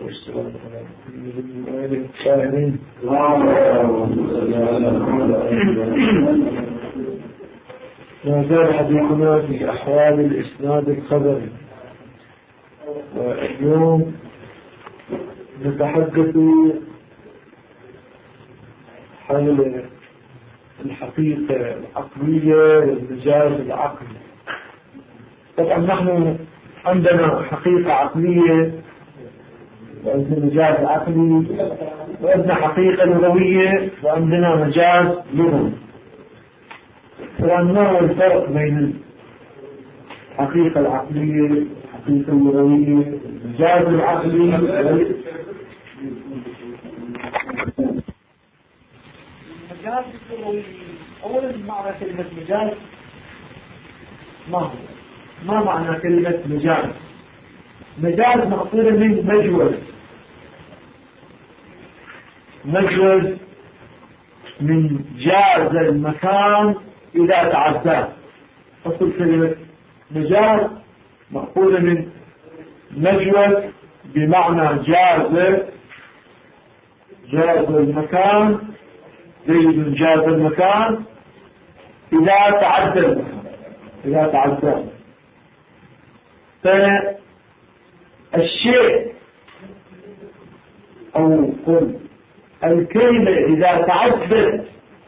والسلام على آله الطاهرين. ما زال حديثنا في أحوال الإسناد الخبري، واليوم نتحدث حول الحقيقة العقلية والمجاز العقلي. طبعا نحن عندنا حقيقة عقلية وعندنا مجاز عقلي وعندنا حقيقة لغوية وعندنا مجاز لغوي. طبعا ما هو الفرق بين الحقيقة العقلية الحقيقة اللغوية المجاز العقلي؟ المجاز اللغوي أولا معنى كلمة مجاز ما معنى كلمة مجاز؟ مجاز مقصودة من مجوز من جاز المكان إذا تعداه. أصل كلمة مجاز مقصودة من مجوز بمعنى جاز المكان، زيد جاز المكان إذا تعدى فالشيء أو الكلمة إذا تعدت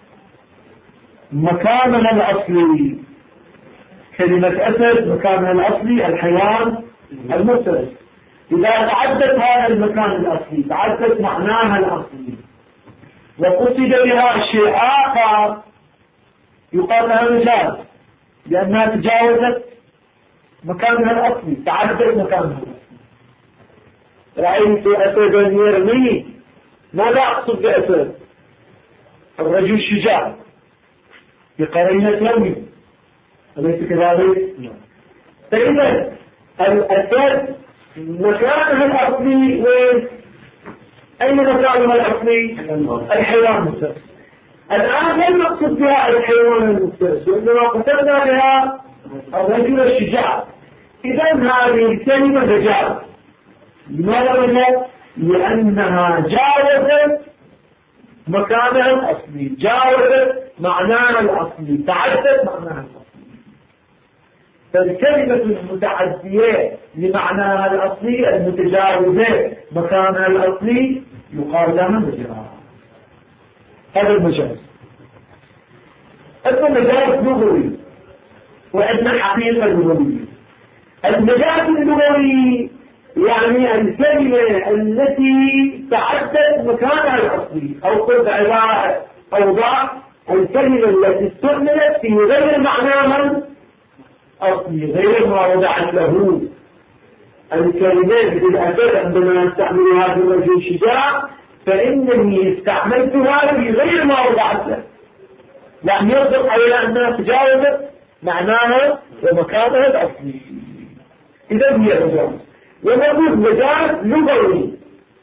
مكانها الأصلي، كلمة أسد مكانها الأصلي الحيوان المفترس، إذا تعدت هذا المكان الأصلي تعدت معناها الأصلي وقصد بها شيء آخر يقال لها مجاز لأنها تجاوزت مكانها الأصلي، تعدت مكانها الأصلي. رأيت أسدا يرمي، ماذا أقصد بأسد؟ الرجل الشجاع بقرينة يومي، أليس كذلك؟ فإذا الأسد مكانها الأصلي وين؟ أين مكانها الأصلي؟ الحيوان المفترس. الآن لم نقصد بها الحيوان المفترس وإنما قصدنا بها الرجل الشجاع. إذا هذه الكلمة مجاز. لماذا مجاز؟ لأنها جاوزت مكانها الأصلي، جاوزت معناها الأصلي، تعدت معناها الأصلي. فالكلمة المتعدية لمعناها الأصلي المتجاوزة مكانها الأصلي يقال لها مجاز. هذا المجاز. عندنا مجاز لغوي وعندنا حقيقة لغوية. المجاز اللغوي يعني الكلمة التي تعدت مكانها الأصلي، أو قلت عبارة أوضح الكلمة التي استعملت في غير معناها الأصلي، غير ما وضعت له. الكلمات بالأساس عندما نستعمل هذا الرجل الشجاع فإنني استعملتها في غير ما وضعت له، لأن يصدق على أنها تجاوزت معناها ومكانها الأصلي. إذا هي مجاز. ونقول مجاز لغوي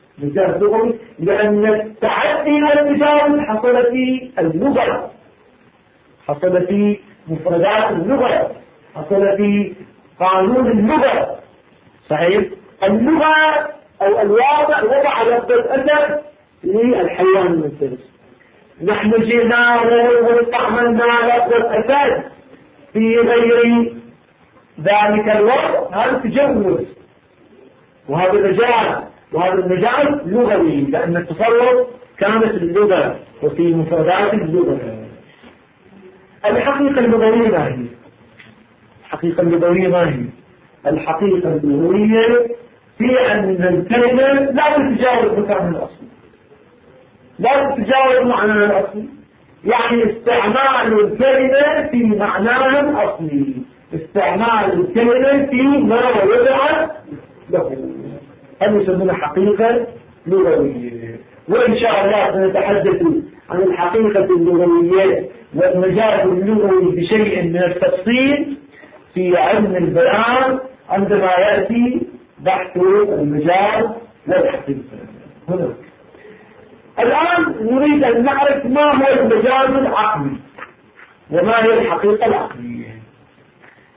لأن التعدي والتجاوز حصل في اللغة، حصل في مفردات اللغة، حصل في قانون اللغة. صحيح؟ اللغة أو الواقع وضع لفظة أسد للحيوان المفترس. نحن جئنا واستعملنا لفظة أسد في غير ذلك الوقت، هذا تجوز وهذا مجاز، وهذا المجاز لغوي لأن التصرف كانت اللغة وفي مفردات اللغة. الحقيقة اللغوية ما هي؟ الحقيقة اللغوية ما هي؟ الحقيقة اللغوية هي أن الكلمة لا تتجاوز مكانها الأصلي، لا تتجاوز معناها الأصلي، يعني استعمال الكلمة في معناها الأصلي، استعمال الكلمة في ما وضعت له. هذا يسمونه حقيقة لغوية. وإن شاء الله سنتحدث عن الحقيقة اللغوية والمجاز اللغوي بشيء من التفصيل في علم البيان عندما يأتي بحث المجاز والحقيقة. هنا الآن نريد أن نعرف ما هو المجاز العقلي وما هي الحقيقة العقلية.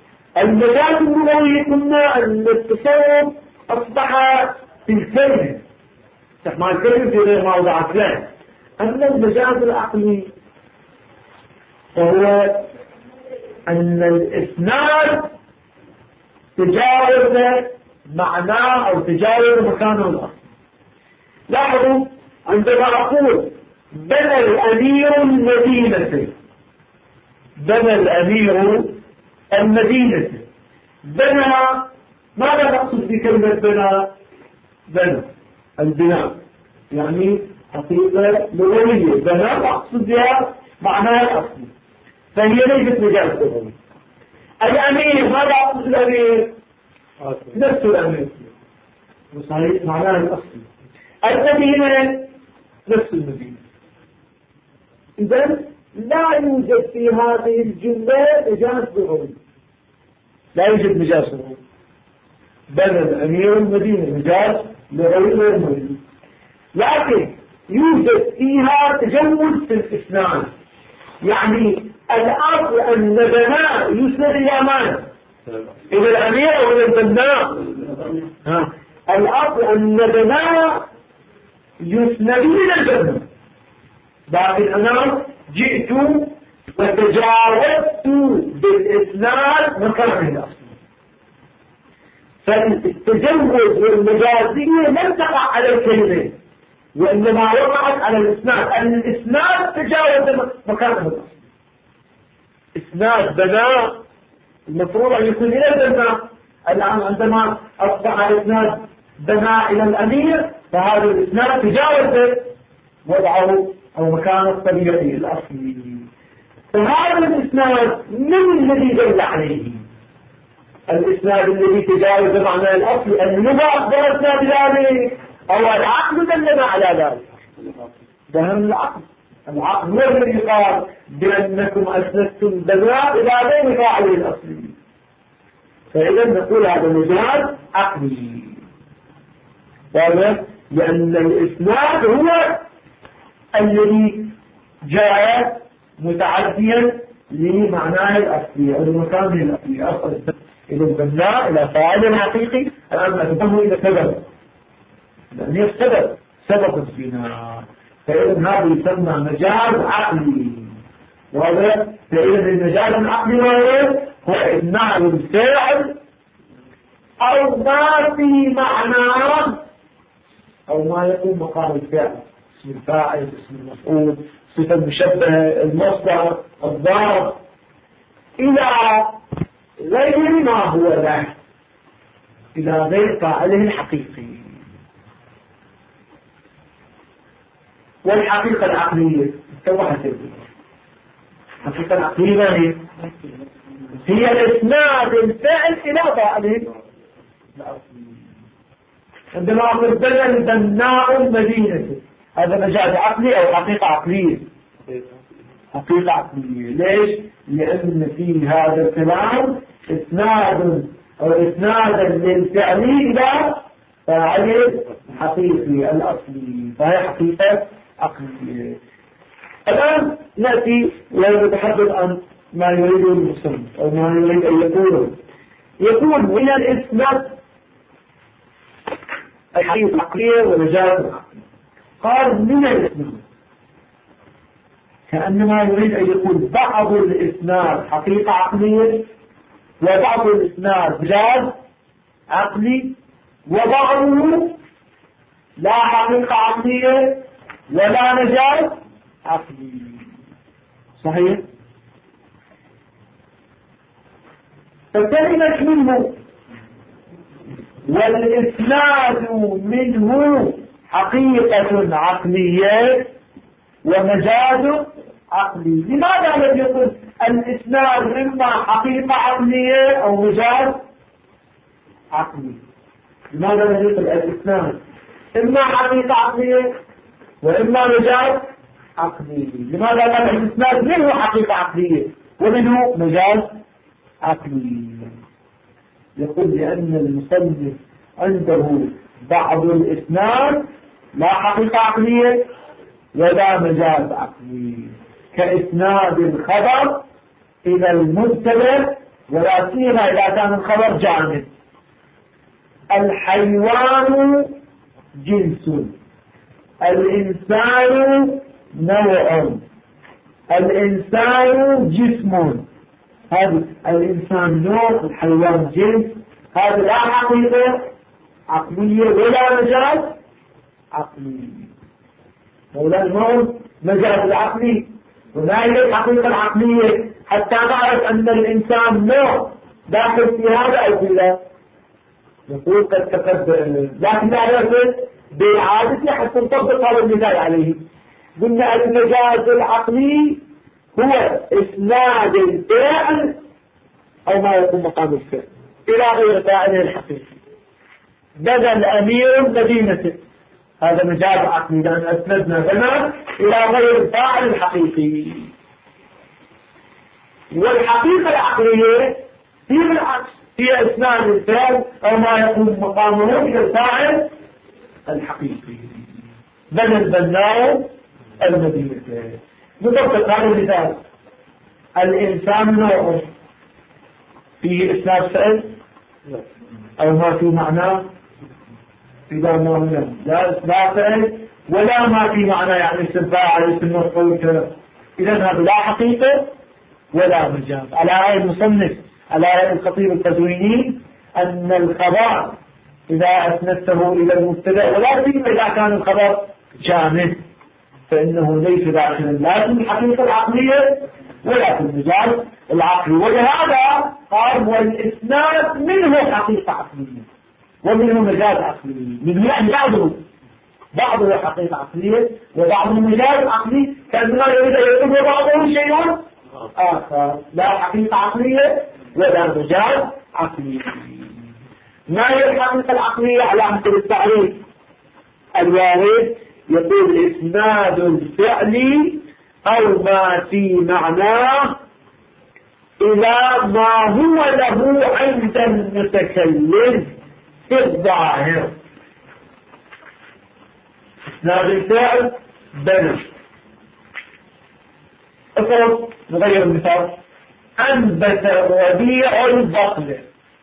المجاز اللغوي قلنا أن التصرف أصبح في الكلمة استحمال كلمة في غير موضعات لا. أما المجاز العقلي فهو أن الإسناد تجاوز معناه أو تجاوز مكانه الأصلي. لاحظوا عندما أقول بنى الأمير المدينة، بنى الأمير المدينة، بنى ماذا نقصد بكلمة بنى؟ بنى البناء يعني حقيقة لغوية، بنى أقصد بها معناها الأصلي، فهي ليست مجاز لغوي. الأمير ماذا أقصد الأمير؟ نفس الأمير وصحيح معناها الأصلي. المدينة نفس المدينة. إذن لا يوجد في هذه الجملة مجاز لغوي، لا يوجد مجاز لغوي. بنى الأمير المدينة مجاز لغوي غير موجود، لكن يوجد فيها تجوز في الإسناد. يعني الأصل أن بناء يسند إلى من؟ إلى الأمير أو إلى البناء؟ الأصل أن بناء يسند إلى البناء، لكن أنا جئت وتجاوزت بالإسناد مكانه الأصلي. فالتجوز والمجازية لم تقع على الكلمة وإنما وقعت على الإسناد. الإسناد تجاوز مكانه الأصلي. إسناد بناء المفروض أن يكون إلى البناء. الآن عندما أصبح الإسناد بناء إلى الأمير فهذا الإسناد تجاوز وضعه أو مكانه الطبيعي الأصلي. فهذا الإسناد من الذي دل عليه؟ الإسناد الذي تجاوز معنى الأصل اللغة أخبرتنا بذلك أو العقل دلنا على ذلك؟ ظهر العقل. العقل هو الذي قال بأنكم أسندتم بناء إلى غير فاعله الأصلي. فإذا نقول هذا مجاز عقلي، لأن الإسناد هو الذي جاء متعديا لمعناه الأصلي أو لمكانه الأصلي. أصل إلى البناء إلى فاعل حقيقي، الآن أتفهم إلى سبب، لأن هي سبب البناء. فإذا هذا يسمى مجاز عقلي. وهذا فإذا المجاز العقلي هو إمناع الفعل أو ما في معناه أو ما يكون مقام الفعل، اسم الفاعل، اسم المفعول، صفة المشبهة، المصدر، الضرب، إلى غير ما هو له، إلى غير فاعله الحقيقي. والحقيقة العقلية توضحت الحقيقة العقلية هي الإسناد الفعل إلى فاعله. عندما أقول بنى البناء المدينة، هذا مجاز عقلي أو حقيقة عقلية؟ حقيقة عقلية. ليش؟ لأن في هذا الكلام إسناد أو إسنادا للفعل إلى فاعله حقيقي الأصلي، فهي حقيقة عقلية. الآن نأتي ونتحدث عن ما يريده المسلم أو ما يريد أن يقوله. يقول من الإسناد الحقيقة العقلية ومجاز العقلية. قال من الإسناد كأنما يريد أن يقول بعض الإسناد حقيقة عقلية وبعض الإسناد مجاز عقلي وبعضه لا حقيقة عقلية ولا مجاز عقلي. صحيح؟ فكلمة منه والإسناد منه حقيقة عقلية ومجاز عقلي. لماذا لم يقل الإسناد إما حقيقة عقلية أو مجاز عقلي؟ لماذا لم يقل الإسناد إما حقيقة عقلية وإما مجاز عقلي؟ لماذا قال الإسناد منه حقيقة عقلية ومنه مجاز عقلي؟ يقول لأن المصنف عنده بعض الإسناد لا حقيقة عقلية ولا مجاز عقلي، كإسناد الخبر إلى المبتدأ، ولا سيما إذا كان الخبر جامد. الحيوان جنس الإنسان نوع، الإنسان جسم، هذا الإنسان نوع، الحيوان جنس، هذا لا حقيقة عقلية ولا مجاز عقلي. مولانا ما مجاز العقلي، وما هي الحقيقة العقلية حتى نعرف أن الإنسان نوع داخل في هذا أو في لا. نقول قد تقدم، لكن لا نعرف بالعادة حتى نطبق هذا المثال عليه. قلنا المجاز العقلي هو إسناد الفعل أو ما يكون مقام الفعل إلى غير فاعله الحقيقي، بدل أمير مدينته، هذا مجاز عقلي لأن أسندنا بنا إلى غير الفاعل الحقيقي. والحقيقة العقلية هي بالعكس، هي إسناد الفعل أو ما يكون مقامه إلى الفاعل الحقيقي، بدل بناه المدينة. نطبق هذا المثال. الإنسان نوع فيه إسناد فعل أو ما في معناه، إذا ما هنا لا إسناد فعل ولا ما في معناه، يعني اسم فاعل اسم مفعول كذا، إذا هذا لا حقيقة ولا مجاز. على رأي المصنف، على رأي الخطيب القزويني، أن الخبر إذا أسندته إلى المبتدأ ولا سيما إذا كان الخبر جامد فإنه ليس داخلا لا في الحقيقة العقلية ولا في المجاز العقلي. ولهذا قال والإسناد منه حقيقة عقلية ومنه مجاز عقلي، منه يعني بعضه حقيقة عقلية وبعضه مجاز عقلي، كأنما يريد أن يكون بعضه شيء آخر، لا حقيقة عقلية ولا مجاز عقلي. ما هي الحقيقة العقلية على مثل التعريف الوارد؟ يقول إسناد الفعل أو ما في معناه إلى ما هو له عند المتكلم في الظاهر. إسناد الفعل بنى. أصلا نغير المثال. أنبت الربيع البقل،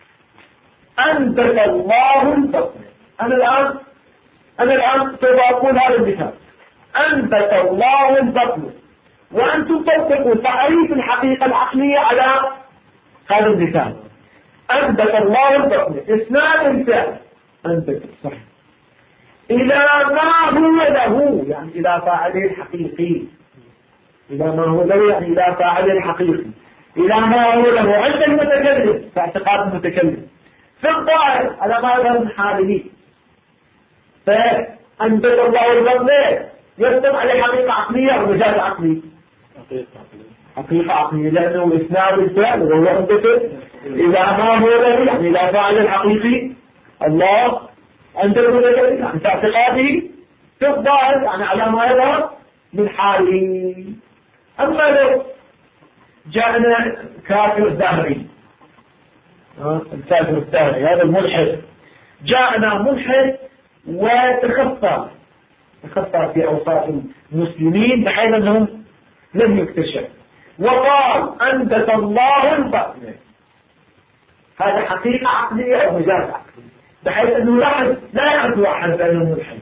أنبت الله البقل. أنا الآن سوف أقول هذا المثال. أنبت الله البقل، وأنتم تطبقوا تعريف الحقيقة العقلية على هذا المثال. أنبت الله البقل، إسناد الفعل أنبت صح إلى ما هو له، يعني إلى فاعله الحقيقي، إلى ما هو له يعني إلى فاعله الحقيقي، إلى ما هو له عند المتكلم في اعتقاد المتكلم، في الظاهر على ما يظهر من حاله. فأنبت الله البقل يصدق عليه حقيقة عقلية أو مجاز عقلي؟ حقيقة عقلية، لأنه إسناد الفعل وهو أنبت إلى ما هو له يعني إلى فاعله الحقيقي الله عند المتكلم، يعني في اعتقاده في الظاهر يعني على ما يظهر من حاله. أما لو جاءنا كافر دهري، الكافر الدهري هذا الملحد، جاءنا ملحد وتخفى في أوساط المسلمين بحيث أنهم لم يكتشف، وقال أنبت الله البقل، هذا حقيقة عقلية أو مجاز عقلي، بحيث أنه لا يعرف واحد بأنه ملحد.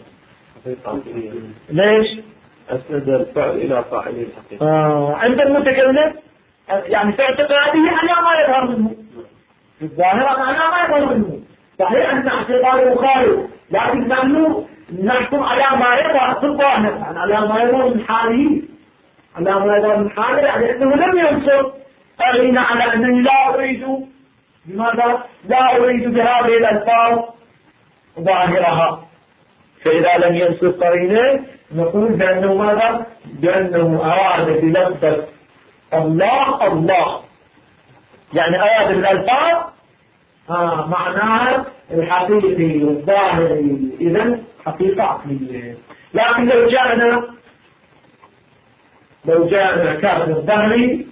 ليش؟ أسند الفعل إلى فاعله الحقيقي. عند المتكلم يعني في اعتقاده على ما يظهر منه، في الظاهر على ما يظهر منه. صحيح أن اعتقاده خارج، لكن نحن نحكم على ما يظهر في الظاهر، يعني على ما يظهر من حاله، على ما يظهر من حاله، يعني أنه لم ينصر أغنى على أنني لا أريد، لماذا؟ لا أريد بهذه الألفاظ ظاهرها. فإذا لم ينصر قرينه نقول بأنه ماذا؟ بأنه أراد بلفظ الله يعني أراد بالألفاظ معناها الحقيقي والظاهري، إذن حقيقة عقلية. لكن لو جاءنا كافر الظهري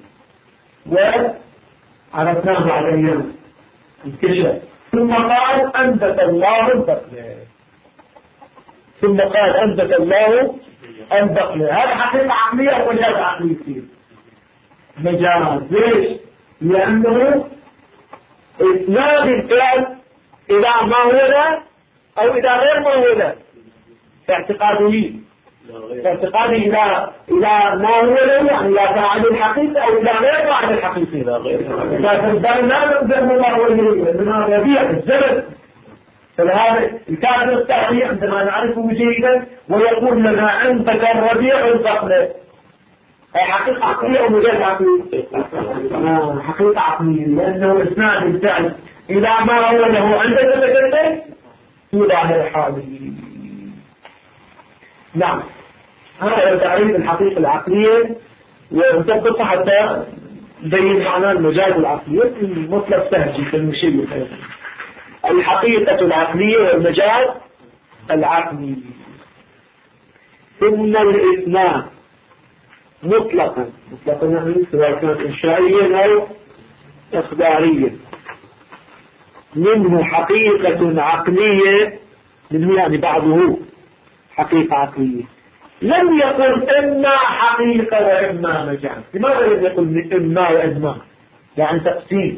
وعرفناه على أيام الكشف ثم قال أنبت الله البقل، ثم قال أنبت الله البقل، هذا حقيقة عقلية أو مجاز عقلي كثير؟ مجاز. ليش؟ لأنه إسناد الفعل إلى ما هو له أو إلى غير ما هو له في اعتقاده اعتقادي إلى ما هو له، يعني إلى فاعل الحقيقة أو إلى غير فاعل الحقيقة. لكن لا نقدر الله هو اللي إنما ربيع الزمن. فلهذا الكافر التعريف عندما نعرفه جيدا ويقول لنا عندك الربيع الفقر، أي حقيقة عقلية أو مجرد عقلية؟ حقيقة عقلية، لأنه إسناد الفعل إلى ما هو له عندك تكلم في ظاهر حاله. نعم، هذا تعريف الحقيقة العقلية، ونثبت حتى نبين معنى المجاز العقلية مطلق سهجي في المشير. الحقيقة العقلية والمجاز العقلي. ثم الإثنان مطلقا يعني سواء كانت إنشائيا أو إخباريا، منه حقيقة عقلية، منه يعني بعضه حقيقة عقلية. لم يقل إما حقيقة وإما مجاز. لماذا لم يقل إما وإما؟ يعني تقسيم.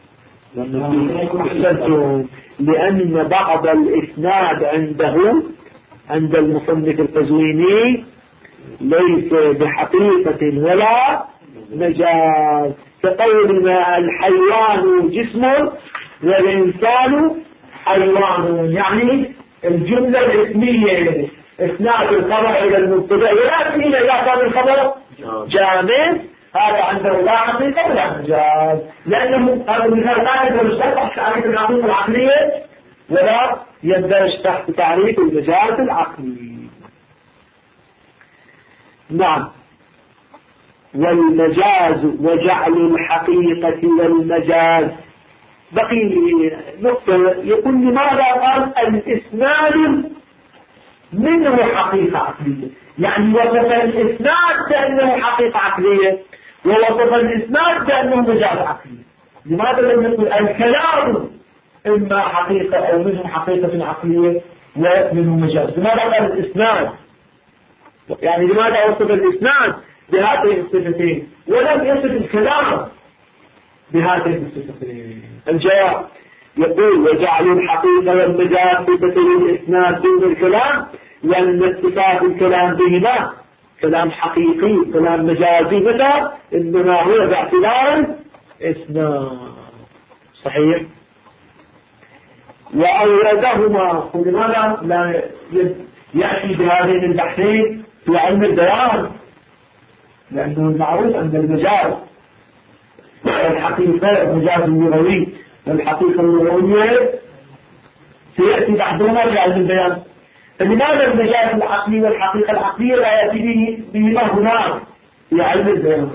لأن بعض الإسناد عند المصنف القزويني ليس بحقيقة ولا مجاز، كقولنا الحيوان جسم والإنسان حيوان، يعني الجملة الاسمية إسناد الخبر إلى المبتدأ، ولكن إذا كان الخبر جامد هذا عنده لا حقيقة ولا مجاز، لأنه هذا المثال لا يدرج تحت تعريف الحقيقة العقلية ولا يندرج تحت تعريف المجاز العقلي. نعم. والمجاز وجعل الحقيقة والمجاز. بقي نقطة، يقول لماذا قال الإسناد منه حقيقة عقلية؟ يعني وصف الإسناد بأنه حقيقة عقلية ووصف الإسناد بأنه مجاز عقلي. لماذا لم يقل الكلام إما حقيقة أو منه حقيقة عقلية ومنه مجاز؟ لماذا قال الإسناد؟ يعني لماذا وصف الإسناد بهذه الصفتين ولم يصف الكلام بهذه الصفتين؟ الجواب يقول وجعل الحقيقة والمجاز صفتين الإسناد دون الكلام، لأن اتصاف الكلام بهما كلام حقيقي كلام مجازي متى إنما هو باعتبار إسناد. صحيح. وأوردهما، ولماذا لا يأتي بهذين البحثين في علم البيان؟ لأنه المعروف أن المجاز الحقيقة المجاز اللغوي والحقيقة اللغوية سيأتي بعضهما في علم البيان. فلماذا المجاز العقلي والحقيقة العقلية لا يأتي بهما هناك في علم البيان؟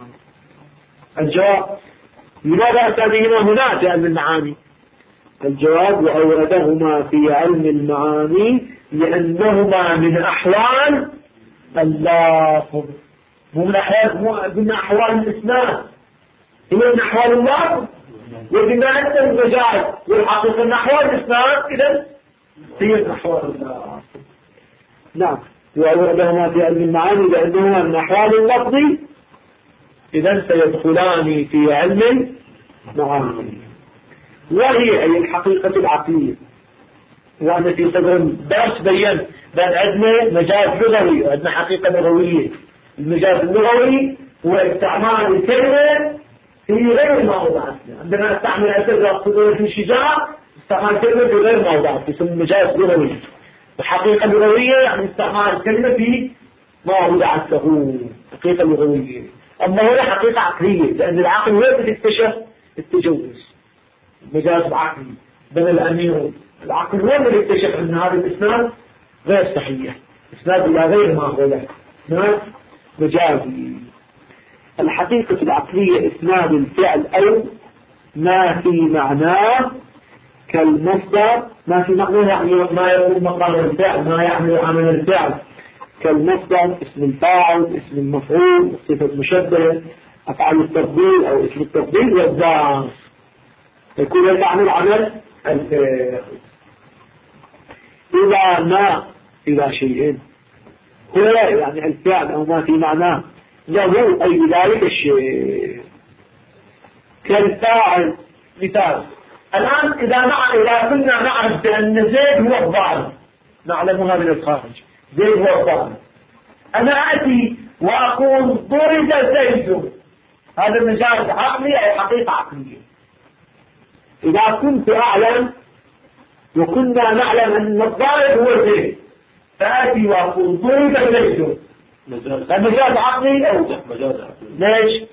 الجواب لماذا أتى بهما هناك في علم المعاني؟ الجواب وأوردهما في علم المعاني لأنهما من أحوال اللفظ، مو من أحوال الإسناد، هي من أحوال اللفظ. وبما أن المجاز والحقيقة من أحوال الإسناد إذن هي من أحوال اللفظ. نعم. وأوردهما في علم المعاني لأنهما من أحوال اللفظ إذن سيدخلان في علم المعاني، وهي أي الحقيقة العقلية. وأنا في صدر درس بيّن بأن عندنا مجاز لغوي وعندنا حقيقة لغوية. المجاز اللغوي هو استعمال الكلمة في غير موضعها. عندما نستعمل الكلمة في شجاع استعمال الكلمة في غير موضعها يسمى مجاز لغوي. الحقيقة اللغوية يعني استعمال الكلمة في موضعها حقيقة لغوية. أما هنا حقيقة عقلية، لأن العقل هو اللي يكتشف التجوز. مجاز العقل بين الأمير، العقل هو اللي يكتشف أن هذا الإسناد غير صحيح، إسناد إلى غير ما هو له، إسناد مجازي. الحقيقة العقلية إسناد الفعل أو ما في معناه كالمصدر. ما في معناه يعني ما يقول مقام الفعل، ما يعمل عمل الفعل، كالمصدر اسم الفاعل اسم المفعول الصفة المشبهة أفعال التفضيل أو اسم التفضيل والضعف، يكون يعمل عمل الفعل. إذا ما إلى شيء هو يعني الفعل أو ما في معناه له أي ذلك الشيء، كالفاعل. مثال الآن إذا كنا نعرف بأن زيد هو الضارب، نعلمها من الخارج، زيد هو الضارب، أنا أتي وأقول ضرب زيد، هذا مجاز عقلي أو حقيقة عقلية. إذا كنت أعلم وكنا نعلم أن الضارب هو زيد، فأتي وأقول ضرب زيد، مجاز عقلي أو مجاز عقلي. ليش؟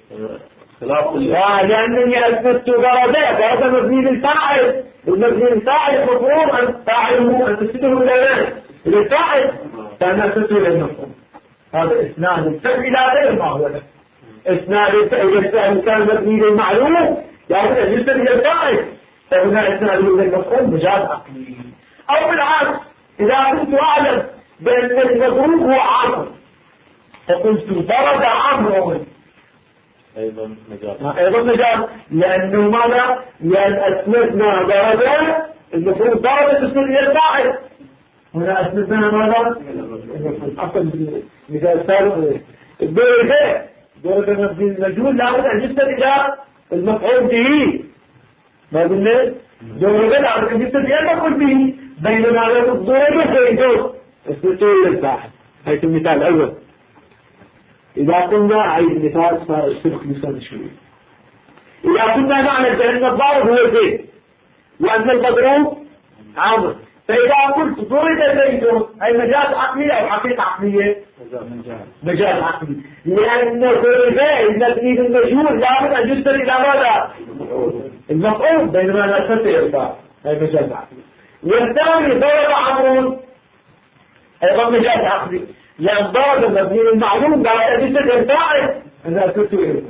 لأنني أثبت ضربات، هذا مبني للفاعل، المبني للفاعل المفروض أن فاعله أن تسده للفاعل، فأنا أثبته للمفروض. هذا إسناد الفعل إلى غير ما هو له. إسناد الفعل كان مبني للمعلوم لابد أن يسد إلى الفاعل، فهنا إسناد للمفروض مجاز عقلي. أو بالعكس، إذا كنت أعلم بأن المضروب هو عمرو فقلت ضرب عمرو، أيضا مجاز، لأنه ماذا؟ لأن أسندنا ضربة، المفروض ضربة تسند إلى الفاعل، هنا أسندنا ماذا؟ أصلا مثال سابق ضربة مبني المجهول لابد أن يسند إلى المفعول به، ما قلنا؟ ضربة لابد أن يسند إلى المفعول به، بينما الضربة زيدون أسندته إلى الفاعل. هذا المثال الأول. إذا قلنا عيد مثال صار سبق لسان شوي. إذا كنا نعلم بأن الضارب هو زيد وأن المضروب عمرو، فإذا قلت ضرب زيد أي مجاز عقلي أو حقيقة عقلية؟ مجاز عقلي، لأن ضرب المبني للمجهول لابد أن يسند إلى ماذا؟ المفعول، بينما لا يسند إلى الفاعل، أي مجاز عقلي. والثاني ضرب عمرو أيضا مجاز عقلي، لأن ضرب المبني للمعلوم لا يجوز الفاعل أنا أثبت إليه.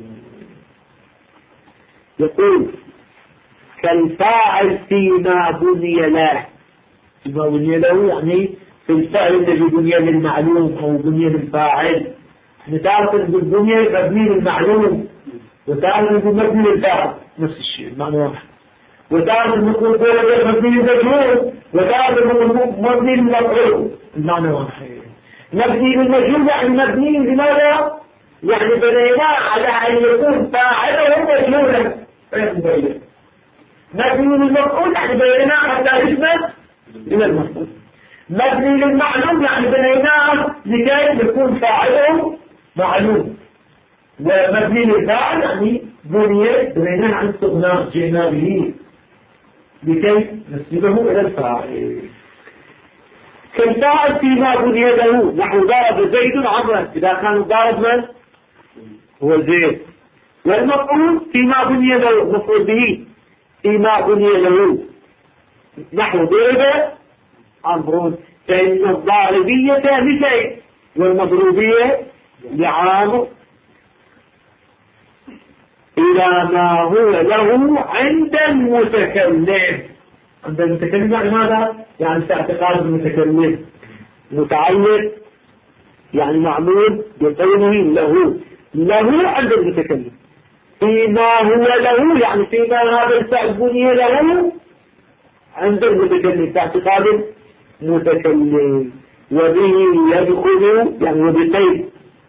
يقول كالفاعل فيما بني له، فيما بني له يعني في الفعل الذي بني للمعلوم أو بني للفاعل. نتعرف بالبنية مبني للمعلوم وتعرف مبني للفاعل، نفس الشيء معنى واحد. وتعرف نقول مبني للمجهول وتعرف مبني للمفعول، المعنى واحد. مبني للمجهول يعني مبني لماذا؟ يعني بنيناه على أن يكون فاعله مجهولا فيقبل. مبني للمفعول يعني بنيناه حتى يثبت إلى المفعول. مبني للمعلوم يعني بنيناه لكي يكون فاعله معلوم. ومبني للفاعل يعني بنيناه عن استغناء جئنا به لكي نسبه إلى الفاعل. كالفاعل فيما بني له، نحو ضرب زيد عمرا، إذا كان الضارب من؟ هو زيد. والمفعول فيما بني له، مفعول به فيما بني له، نحو ضرب عمرو، فإن الضاربية لزيد والمضروبية لعامر إلى ما هو له عند المتكلم. عند المتكلم يعني ماذا؟ يعني في اعتقاد المتكلم، متعلق يعني معمول بقوله له عند المتكلم، فيما هو له يعني فيما هذا الفعل بني له عند المتكلم في اعتقاد المتكلم، وبه يدخل يعني وبقيد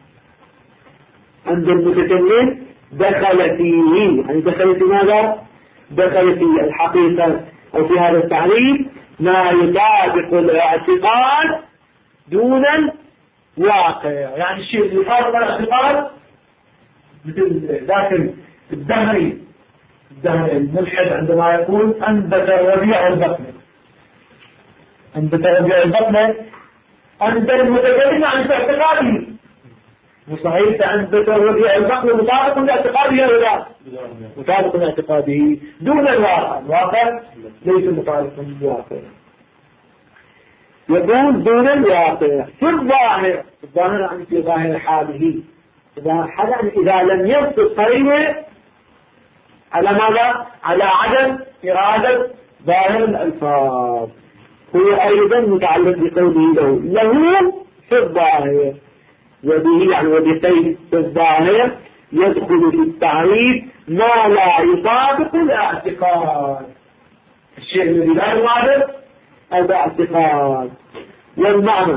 عند المتكلم دخل فيه، يعني دخل في ماذا؟ دخل في الحقيقة أو في هذا التعريف ما يطابق الاعتقاد دون الواقع، يعني الشيء اللي يطابق الاعتقاد مثل ذاك الدهري الملحد عندما يقول أنبت ربيع البطن، أنبت ربيع البطن أنت المتكلم يعني في اعتقاده، وصحيح أنبت ربيع البطن مطابق لاعتقاده أو لا؟ مطابق لاعتقاده دون الواقع، الواقع ليس مطابقا للواقع. يقول دون الواقع في الظاهر يعني في ظاهر حاله، إذا لم يبقى قرينه على ماذا؟ على عدم إرادة ظاهر الألفاظ، هو أيضا متعلق بقوله له في الظاهر، وبه يعني وبقيد في الظاهر يدخل في التعريف ما لا يطابق الاعتقاد، الشيء الذي لا يطابق الاعتقاد. والمعنى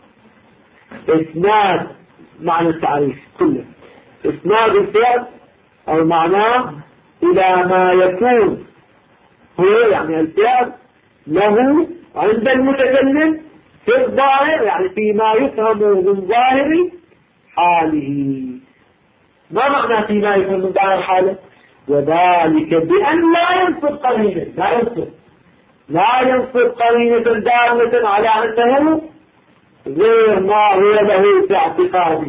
إسناد معنى التعريف كله، إسناد الفعل أو معناه إلى ما يكون هو يعني الفعل له عند المتكلم في الظاهر يعني في فيما يفهم من ظاهر حاله. ما معنى فيما يفهم من ظاهر حاله؟ وذلك بأن لا ينصب قرينة، لا ينصب قرينة دالة على أنه غير ما هو له في اعتقاده.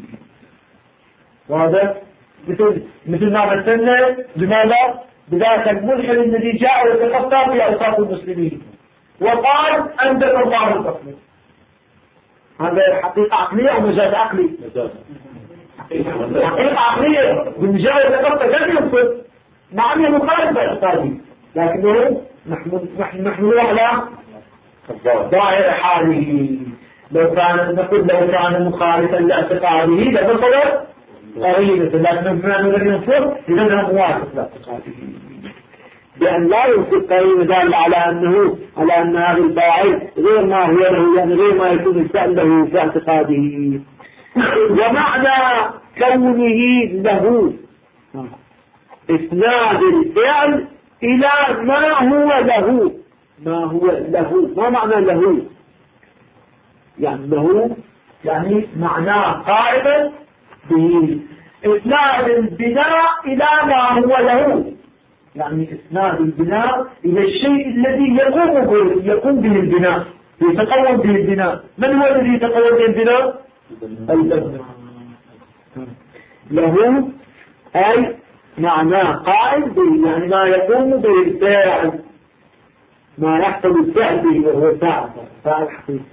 وهذا مثل ما مثلنا لماذا؟ بذلك الملحد الذي جاء وتقطع في أوساط المسلمين وقال أنزل الله القسم. هذا حقيقة عقلية أو مجاز عقلي؟ حقيقة عقلية من جاء وتقطع لم ينصب مع أنه مخالف باعتقاده، لكنه نحن على ظاهر حاله. لو كان مخالفا لاعتقاده لبطل قرينة، لكن بما أنه لم ينصب لأنه موافق لاعتقاده. بأن لا ينصب قرينة دال على أن هذا الفاعل غير ما هو له، يعني غير ما يكون الفعل له في اعتقاده. ومعنى كونه له إسناد الفعل إلى ما هو له. ما معنى له؟ يعني له يعني معناه قائمة بإسناد البناء إلى ما هو له، يعني إسناد البناء إلى الشيء الذي يقوم به البناء، يتقوم به البناء. من هو الذي يتقوم به البناء؟ البناء. له أي معناه قائم به، يعني ما يقوم به الفاعل، ما يحصل الفعل به وهو فاعل حقيقي.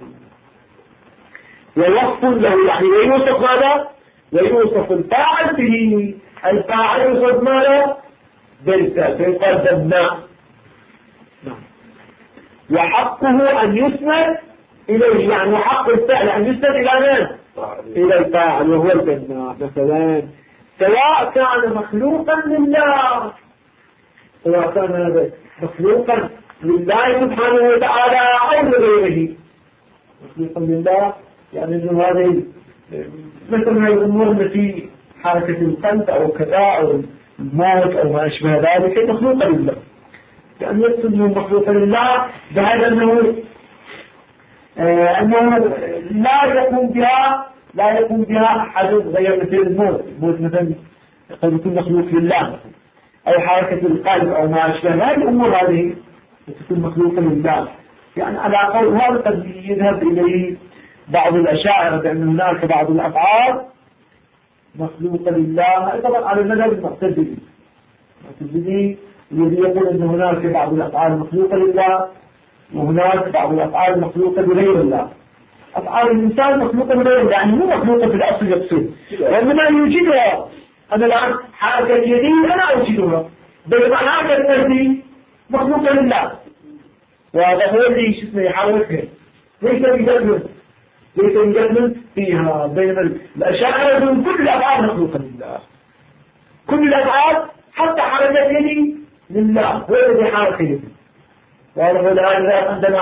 ووصف له يعني ويوصف ماذا؟ ويوصف الفاعل به، الفاعل يوصف ماذا؟ بالفعل، فيقال بناء. وحقه أن يسند إليه، يعني حق الفعل أن يسند إلى من؟ إلى الفاعل وهو البناء. مثلا سواء كان مخلوقا لله، سواء كان مخلوقا لله سبحانه وتعالى أو لغيره. مخلوقا لله يعني أنه هذه مثل ما الأمور التي حركة القلب أو كذا أو الموت أو ما أشبه ذلك مخلوقا لله، لأن يقصد مخلوقا لله بهذا أنه لا يقوم بها أحد غير مثل الموت مثلا قد يكون مخلوق لله، أو حركة القلب أو ما أشبه هذه الأمور هذه تكون مخلوقا لله. يعني على قول هذا قد يذهب إليه بعض الأشاعرة بأن هناك بعض الأفعال مخلوقة لله، طبعا على المذهب المعتزلي الذي يقول أن هناك بعض الأفعال مخلوقة لله وهناك بعض الأفعال مخلوقة لغير الله. أفعال الإنسان مخلوقة لغير الله، يعني مو مخلوقة في الأصل يقصد، وإنما يوجدها. أنا الآن حركة يدي أنا أوجدها، بينما حركة يدي مخلوقة لله، وهذا هو اللي يحركها، ليس بجسم فيها. بين الأشاعرة من كل الأفعال مخلوقة لله، كل الأفعال حتى حركة يدي لله، هو الذي حرك يدي. وهذا هو الآن عندما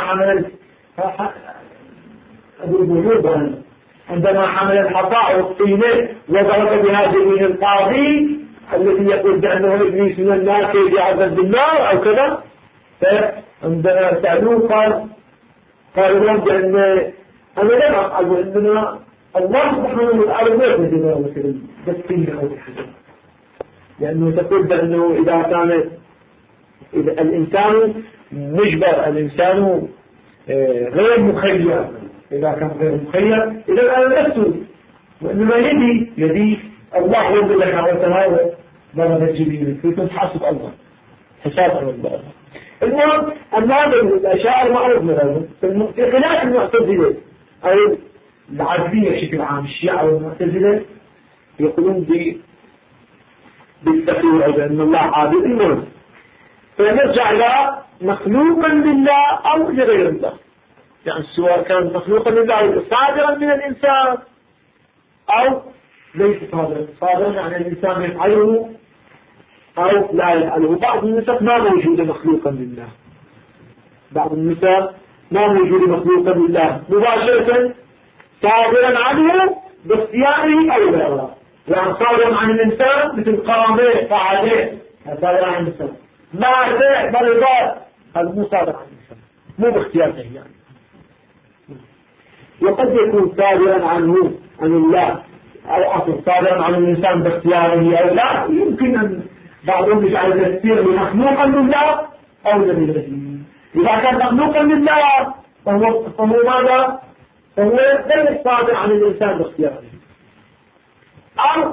حمل الحصى والطينة وضرب بها جبين القاضي الذي يقول بأنه إبليس من الناس يعذب بالنار أو كذا، فعندما سألوه قال لهم بأن أنا لم أفعل، وإنما الله سبحانه وتعالى ما يقول ذلك بس فيه أو بحاجة، لأنه تقول بأنه إذا الإنسان مجبر، الإنسان غير مخير، إذا كان غير مخير إذا أنا نفسه، وإنما يدي الله يقول لك وتعالى ضرب الجبين فيكم حاسب الله حساب الله. المهم أن هذا الأشاعر معروف من هذا في خلاف المعتزلة أو العربية بشكل عام، الشيعة والمعتزلة يقولون بالتقوى أو بأن الله عابد. المهم فنرجع إلى مخلوقا لله أو لغير الله، يعني سواء كان مخلوقا لله صادرا من الإنسان أو ليس صادرا يعني الإنسان يفعله أو لا يفعله. بعض النساء ما موجودة مخلوقا لله، بعض النساء ما موجودة مخلوقا لله مباشرة، صادرا عنه باختياره أو لا، يعني صادرا عن الإنسان مثل قامه فعله صادرا عن الإنسان، ما مرضات هذا مو صادر عن الإنسان، مو باختياره يعني. وقد يكون صادرا عنه عن الله أو صادرا عن الإنسان باختياره أو لا. يمكن أن بعضهم يجعل التفسير مخلوقا لله أو لغيره. إذا كان مخلوقا لله فهو ماذا؟ فهو غير صادر عن الإنسان باختياره، أو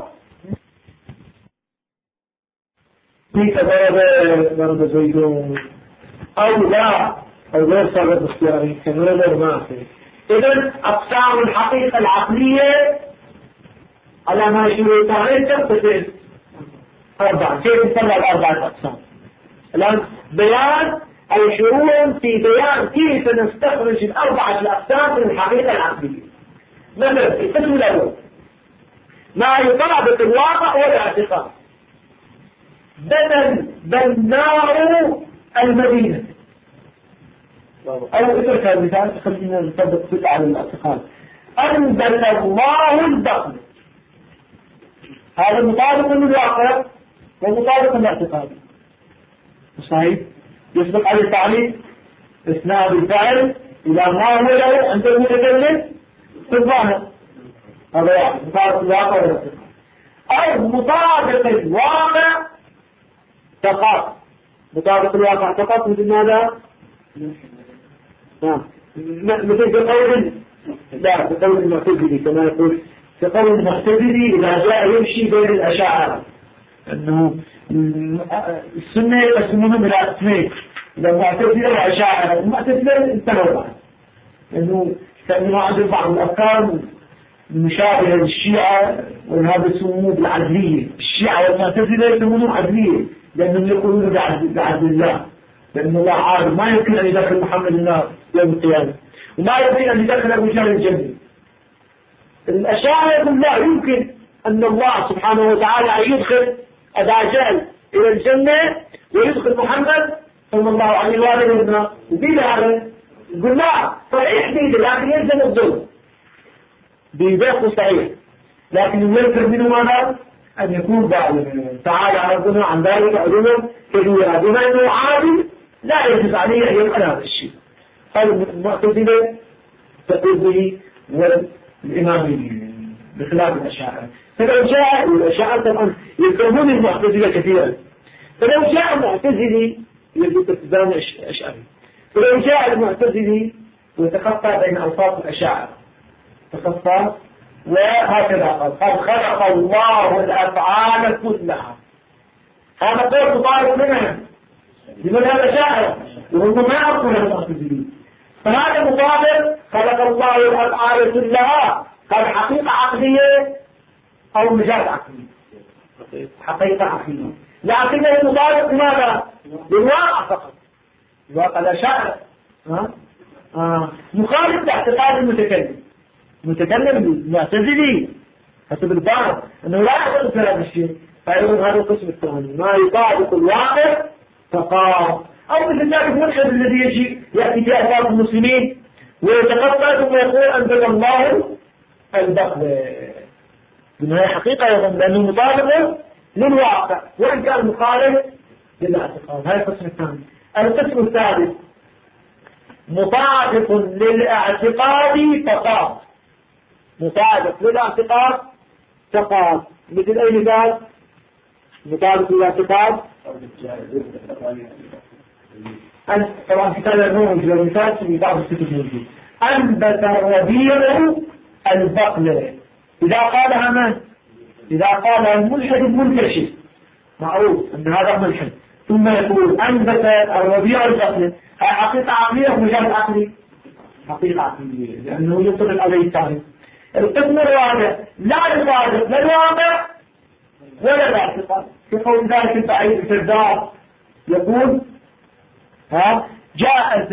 ضرب زيدون أو لا، أو غير صادر باختياره كما غير ماخذ. إذن أقسام الحقيقة العقلية على ما يشير عليه تنقسم أربعة. كيف نطلع الأربعة أقسام؟ الآن بيان أو شروع في بيان كيف نستخرج الأربعة الأقسام من الحقيقة العقلية. مثلا القسم الأول ما يطابق الواقع والاعتقاد. بناء المدينة، أو اترك المثال خلينا نطبق كله على الاعتقاد. أنزل الله البقر، هذا مطابق للواقع ومطابق للاعتقاد. صحيح؟ يسبق على التعليل اثناء بالفعل إذا ما هو له عند المتكلم في الظاهر، هذا واحد مطابق الواقع والاعتقاد. أو مطابق الواقع فقط. مطابق الواقع فقط مثل ماذا؟ مثل بقول لا، بقول المعتزلي كما يقول في قول المعتزلي إذا جاء يمشي بين الأشاعرة أنه السنة يقسمونهم إلى قسمين، إذا المعتزلة والأشاعرة. المعتزلة انتهوا بعد كأنه عندهم بعض الأفكار مشابهة للشيعة، وهذا يسمونه بالعدلية. الشيعة والمعتزلة يسمونهم عدلية لأنهم يقولون بعدل الله، لأن الله عادل ما يمكن أن يدخل محمد النار يوم القيامة، وما يمكن أن يدخل أبو جهل الجنة. الأشاعرة يقول لا يمكن أن الله سبحانه وتعالى يدخل أبا جهل إلى الجنة ويدخل محمد صلى الله عليه وآله وسلم. وبهذا يقول لا صحيح بيده لكن يلزم الظلم بيده صحيح، لكن يلزم منه ماذا؟ أن يكون ظالما. تعالى ربنا عن ذلك علوا كبيرا. بما أنه عادل لا يجب عليه أن يفعل هذا الشيء. هذا المعتزلة تقول به والإمامية بخلاف الأشاعرة. فلو جاء الأشاعرة طبعا يكرهون المعتزلة كثيرا، فلو جاء المعتزلي يجب التزام أشعري. فلو جاء المعتزلي وتخطى بين أوصاف الأشاعرة تخطى وهكذا قد خلق الله الأفعال كلها، هذا قول مطابق منها لمن هذا شاعر وهم ما يعرفون المعتزلين. فهذا مطابق خلق الله الأفعال كلها قال حقيقة عقلية أو مجاز عقلي؟ حقيقة عقلية، لكنه مطابق لماذا؟ للواقع فقط. الواقع لا شاعر مخالف لاعتقاد المتكلم المعتزلي حسب البعض أنه لا يحصل كلام الشيء. فأيضا هذا القسم الثاني ما يطابق الواقع فقط. أو مثل ذلك الملحد الذي يأتي في أفراد المسلمين ويتقطع ثم يقول أنزل الله البقر، بما هي حقيقة أيضا لأنه مطابق للواقع وإن كان مخالف للاعتقاد. هذا القسم الثاني. القسم الثالث مطابق للاعتقاد فقط. مطابق للاعتقاد فقط. مثل أي مثال؟ مطابق للاعتقاد طبعا كتاب الموجود والمثال في بعض الكتب موجود. أنبت الربيع البقل. إذا قالها من؟ إذا قالها الملحد المنتشر معروف أن هذا ملحد، ثم يقول أنبت الربيع البقل، هي حقيقة عقلية ومجال عقلي؟ حقيقة عقلية لأنه يطلق عليه التعريف. القسم الرابع لا يطابق لا الواقع ولا الاعتقاد. في قول ذلك البعيد الكذاب يقول جاء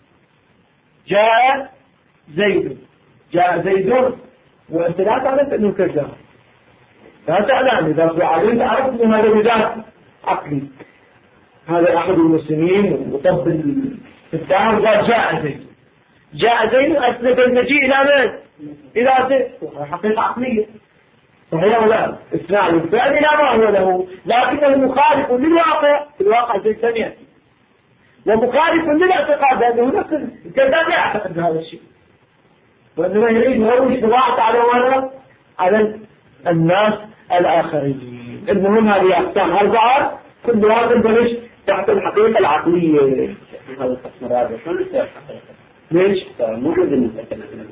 زيد وأنت لا تعرف أنه كذاب، لا تعلم. إذا علمت عرفت أن هذا مجال عقلي. هذا أحد المسلمين وطب الدعم قال جاء زيد أسند المجيء إلى من؟ إلى زيد. حقيقة عقلية صحيح ولا؟ إثناء الفعل لا ما هو له، لكنه مخالف للواقع. في الواقع زيد لم يأتي، ومخالف للاعتقاد لأنه نفس الكذاب يعتقد هذا الشيء. وإنما يريد يروج بضاعته على الناس الآخرين. المهم هذه أقسام 4 كلها تندرج تحت الحقيقة العقلية. هذا القسم الرابع شلون يصير حقيقة؟ ليش؟ موجود المتكلم.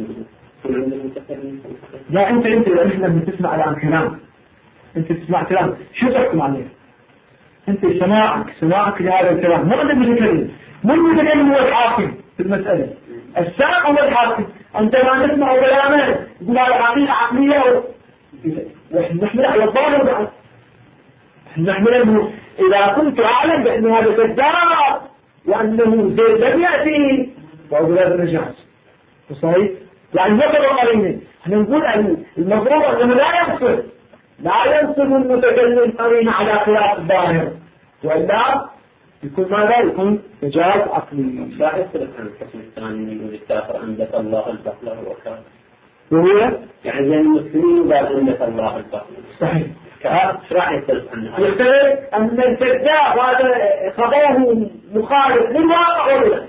لا أنت لما بتسمع الآن كلام، أنت تسمع كلام شو تحكم عليه؟ أنت سماعك لهذا الكلام مو المتكلم، مو المتكلم هو الحاكم في المسألة، السامع هو الحاكم. أنت ما تسمع كلاما تقول هذا حقيقة عقلية ونحمل على الظاهر بعد. نحمل إذا كنت أعلم بأن هذا كذاب وأنه زيد لم يأتي فأقول هذا نجاز صحيح؟ يعني نقرأ علينا احنا نقول المفروض أنه لا ينصب المتكلم قرين على خلاف الظاهر، وإلا يكون ماذا؟ يكون مجاز عقلي. لا يختلف عن القسم الثاني يقول الكافر أنبت الله البخل وكافر، وهو يعني زي المسلمين قال أنبت الله البخل صحيح. ايش راح يختلف عنها؟ يختلف أن الكذاب هذا خبره مخالف للواقع ولا لا؟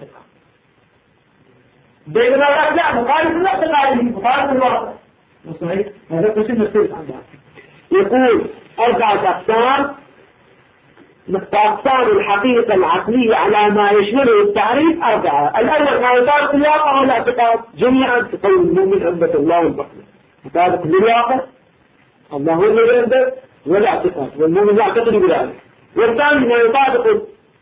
بينما لا مخالف للاعتقاد مخالف للواقع صحيح. هذا قسم يختلف عن ذلك. يقول 4 أقسام. أقسام الحقيقة العقلية على ما يشمله التعريف 4. الأول ما يطابق الواقع والاعتقاد جميعا تقول المؤمن أنبت الله البخل يطابق للواقع، الله هو الذي أنبت والاعتقاد والمؤمن يعتقد بذلك. والثاني ما يطابق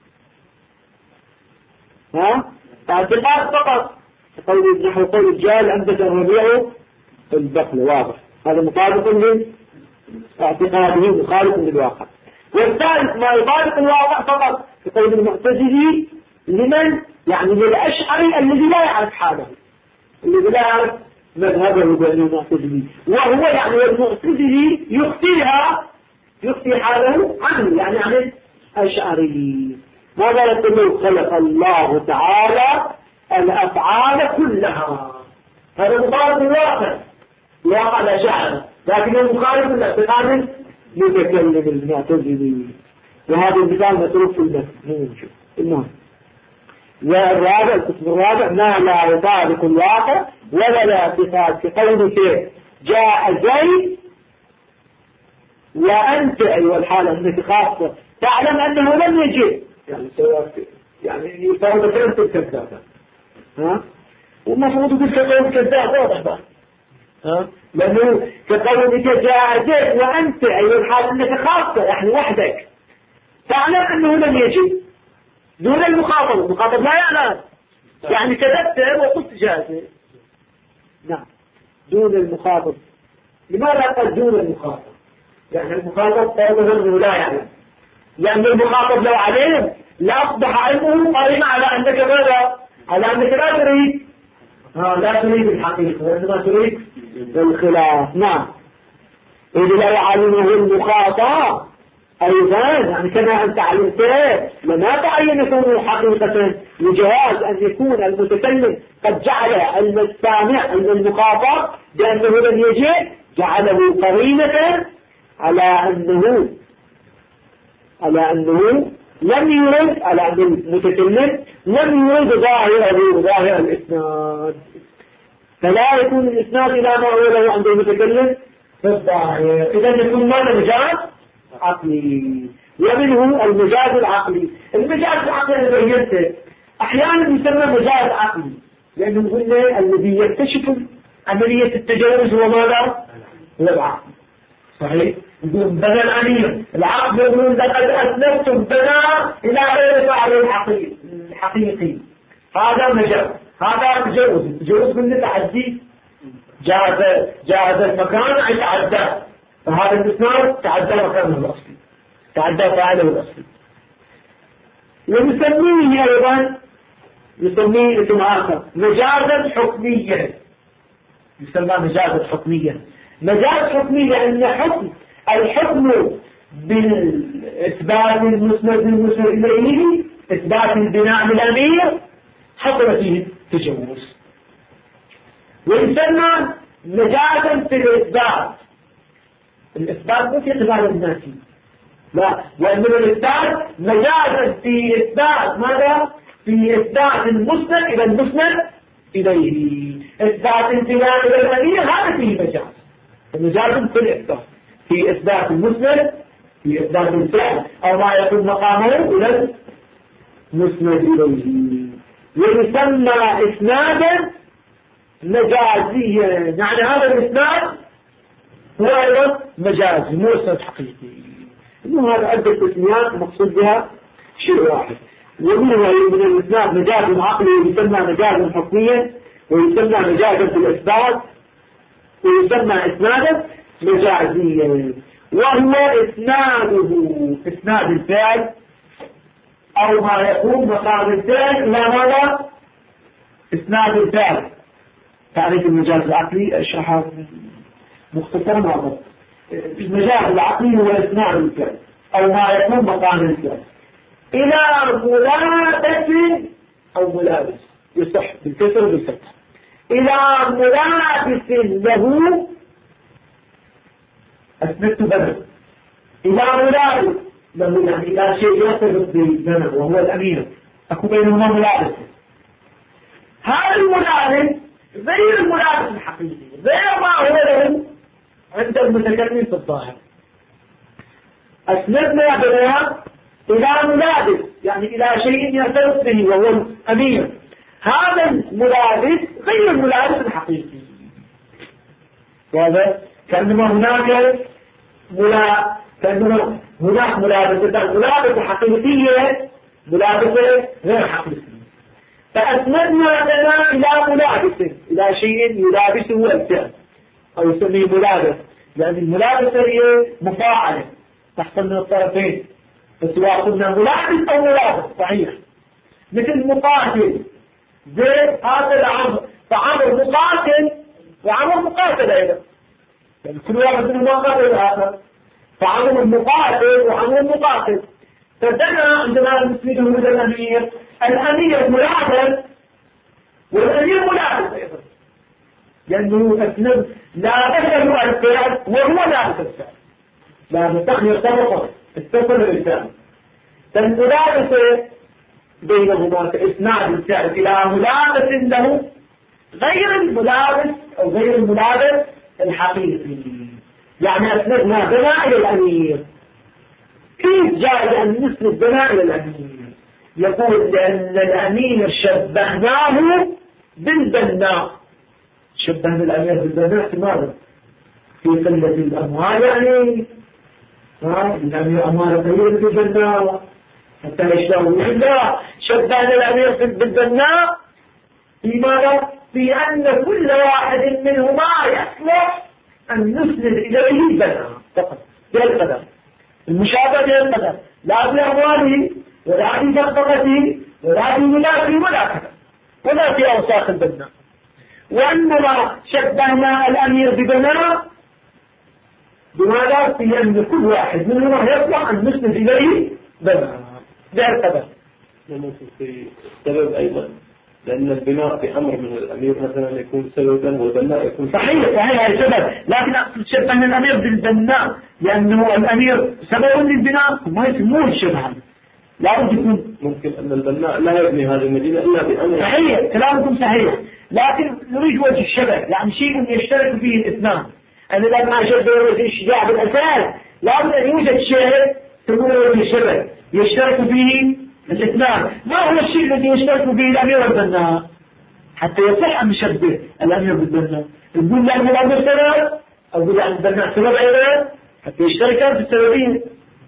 اعتقاد فقط تقول نحو قول الجال أنبت الربيع البخل واضح، هذا مطابق لاعتقاده مخالف للواقع. والثالث ما يطابق الواقع فقط يقول المعتزلي لمن؟ يعني للأشعري الذي لا يعرف حاله، الذي لا يعرف مذهبه بين المعتزلي، وهو يعني المعتزلي يخفي حاله عنه، يعني عن الأشعري. ماذا يقول؟ خلق الله تعالى الأفعال كلها، هذا مطابق الواقع الأشعري، لكنه مخالف للاعتقاد متكلم المعتزلي. وهذا المثال متروك في المهم. والرابع القسم الرابع ما لا يطابق الواقع ولا الاعتقاد في قولك جاء زيد وأنت أيها الحالة أنك خاصة تعلم أنه لم يجي، يعني يفرض أنت الكذاب والمفروض تقول كذاب واضح بقى لأنه كقولك جاء زيد وأنت أيها الحال أنك خاصة يعني وحدك تعلم أنه لم يجي دون المخاطب لا يعلم، يعني كذبت وقلت جاء زيد. نعم دون المخاطب. لماذا قال دون المخاطب؟ يعني المخاطب قوله أنه لا يعلم، لأن المخاطب لو علم لا أصبح علمه قائما على أنك ماذا؟ على أنك لا تريد لا تريد الحقيقة وإنما تريد الخلاف. نعم إذا لا يعلمه المخاطب أيضا يعني كما أنت علمت لما تعين كونه حقيقة لجواز أن يكون المتكلم قد جعل السامع المخاطب بأنه لم يجي جعله قرينة على أنه لم يرد، على أن المتكلم لم يرد ظاهر الإسناد، فلا يكون الإسناد إلى ما هو له عند المتكلم في الظاهر. إذا يكون ماذا مجاز عقلي، ومنه المجاز العقلي. المجاز العقلي أنا بينته أحيانا يسمى مجاز عقلي لأنه قلنا الذي يكتشف عملية التجاوز هو ماذا؟ هو العقل صحيح. يقول بنى الأمير العقل يقولون لقد أسلمتم بنى إلى غير فعل الحقيقي، هذا مجاز، هذا تجاوز. التجاوز قلنا تعدي، جاز المكان أي تعدى، فهذا الإسناد تعدى مكانه الأصلي، تعدى فعله الأصلي. ونسميه أيضا نسميه اسم آخر مجازا حكميا، يسمى مجازا حكميا. مجاز حكمي لأن الحكم بالإثبات المسند إليه إثبات البناء بالأمير حصل فيه تجوز. ويسمى مجازا في الإثبات مو في إقبال الناسي، لا، وإنما الإثبات مجازا في إثبات ماذا؟ في إثبات المسند إلى المسند إليه. إثبات انتماء إلى الأمير هذا فيه مجاز. المجاز في الإثبات، في إثبات المسند، في إثبات الفعل أو ما يكون مقامه إلى المسند إليه، ويسمى إسنادا مجازيا. يعني هذا الإسناد هو أيضا مجازي مو إسناد حقيقي. إنه هذا عدة تسميات مقصود بها شيء واحد. ومنها من الإسناد مجاز عقلي ويسمى مجازا حكميا، ويسمى مجازا في الإثبات، ويسمى إسنادا مجازيا. وهو إسناد الفعل أو ما يكون مقام الفعل إلى ماذا؟ إسناد الفعل. تعريف المجاز العقلي أشرحه مختصرا واضح. المجاز العقلي هو إسناد الفعل أو ما يكون مقام الفعل إلى ملابس أو ملابس، يصح بالكسر وبالفتح، إلى ملابس له أثبت بدل، إلى ملابس له يعني إلى شيء يرتبط بالبدن وهو الأمير، أكو بينهما ملابس. هذا الملابس غير الملابس الحقيقي، غير ما هو له عند المتكلم في الظاهر. أسندنا بها إلى ملابس يعني إلى شيء يرتبط به وهو الأمير. هذا الملابس غير الملابس الحقيقي. وهذا كأنما هناك ملابسة حقيقية، ملابسة غير حقيقية. فأسندنا لنا إلى ملابس، إلى شيء يلابسه الفعل أو يسميه ملابس، لأن الملابسة هي مفاعلة تحصل من الطرفين، فسواء قلنا ملابس أو ملابس صحيح. مثل مقاتل زي هذا العمر، فعمر مقاتل وعمر مقاتل أيضا، يعني كل واحد منهم قاتل الآخر، فعمر مقاتل وعمر مقاتل. فدنا عندما نسنده إلى الأمير، الأمير ملابس والأمير ملابس أيضا، لأنه أسند لابسه الفعل وهو لابس الفعل، لا مستخدم يرتبط اتصل بالفعل. فالملابسة بينهما كإسناد الفعل إلى ملابس له غير الملابس أو غير الملابس الحقيقي. يعني أسندنا بناء إلى الأمير. كيف جاء أن نسند بناء إلى الأمير؟ يقول لأن الأمير شبهناه بالبناء. شبهنا الأمير بالبناء في ماذا؟ في قلة الأموال، يعني الأمير أموال قليلة بالبناء حتى يشتغلوا. لا، شبهنا الأمير بالبناء في ماذا؟ في أن كل واحد منهما يصلح أن نسند إليه بناء فقط بالقدر، المشابه بالقدر، لا بأمواله ولا في دقته ولا في ملابسه ولا كذا ولا في أوساخ البناء. وأنما شبهنا الأمير ببناء بماذا؟ في أن كل واحد منهما يصلح أن نسند إليه بناء بالقدر. ممكن في سبب أيضا، لأن البناء في أمر من الأمير مثلا يكون سببا والبناء يكون صحيح هي سبب، لكن أقصد شبهنا الأمير بالبناء لأنه الأمير سبب للبناء ما يسموه الشبه، لا بد يكون. ممكن أن البناء لا يبني هذه المدينة إلا بأمر. صحيح كلامكم صحيح، لكن نريد وجه الشبه، يعني شيء يشترك فيه الاثنان. أنا لما أشبه وجه الشجاع بالأساس لا بد أن يوجد شيء تكون وجه الشبه يشترك فيه الاثنان. ما هو الشيء الذي يشترك فيه الأمير والبناء حتى يصح أن نشبه الأمير بالبناء؟ نقول لأن الأمير سبب أو نقول لأن البناء سبب أيضا حتى يشتركان في السببين.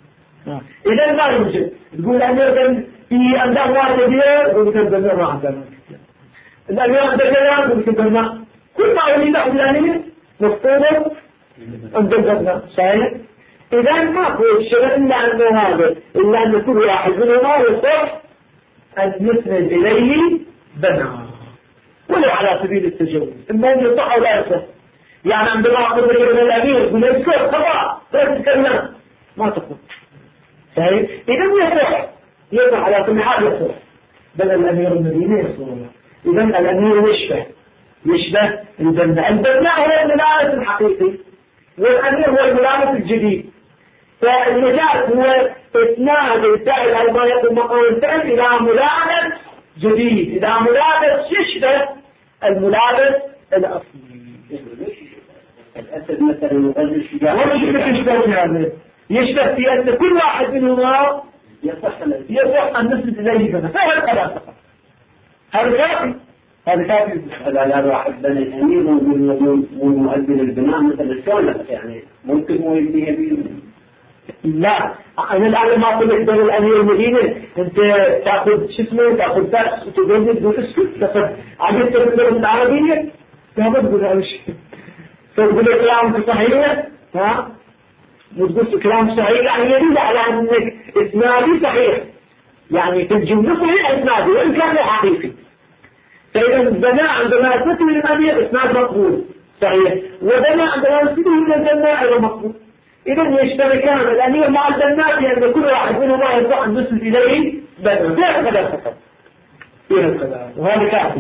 إذا ما يوجد نقول الأمير كان في عنده أموال كثيرة نقول كان البناء ما عنده أموال كثيرة، الأمير عنده كذا نقول كان البناء، كل ما أريد أن الأمير مفروض عند البناء صحيح. إذا ما هو الشبه إلا أنه هذا، إلا أن كل واحد منهما يصح أن يسند إليه بناء ولو على سبيل التجوز، إما أن يصح أو لا يصح. يعني عندما أقول لك من الأمير يقول لك خطأ لا تتكلم ما تقول صحيح. إذا يصح على كل حال يصح، بل الأمير المدينة يصح. إذا الأمير يشبه البناء. البناء هو الملابس الحقيقي والأمير هو الملابس الجديد. فالمجاز هو إسناد الفعل أو ما يكون مقام الفعل إلى ملابس جديد، إلى ملابس يشبه الملابس الأصلي. الأسد مثلا يغذي الشجاع وش يشتغل في هذا؟ يشتغل في أن كل واحد منهما يصح أن نسبة إليه كذا، فهو الكلام فقط. هذا كافي. هذا كافي. هذا واحد بني الأمير مؤذن البناء مثل الدولة، يعني ممكن هو يبنيها لا، أنا الآن ما أقول لك بني الأمير المدينة أنت تأخذ شو اسمه، تأخذ درس وتقول اسكت تأخذ عجبت باللغة العربية، لا ما تقول هذا الشيء. تقول كلام صحيح، ها؟ وتقول كلام صحيح يعني يدل على أنك إسنادي صحيح، يعني تجمله صحيح إسنادي وإن كان له حقيقي. فإذا البناء عندما نسبته للأمير إسناد مقبول صحيح، وبناء عندما نسبته للبناء غير مقبول. إذا يشتركان الأمير مع البناء لأن كل واحد منهما يصح أن نسبة إليه بناء فيها القدر فقط، فيها القدر، وهذا كافي.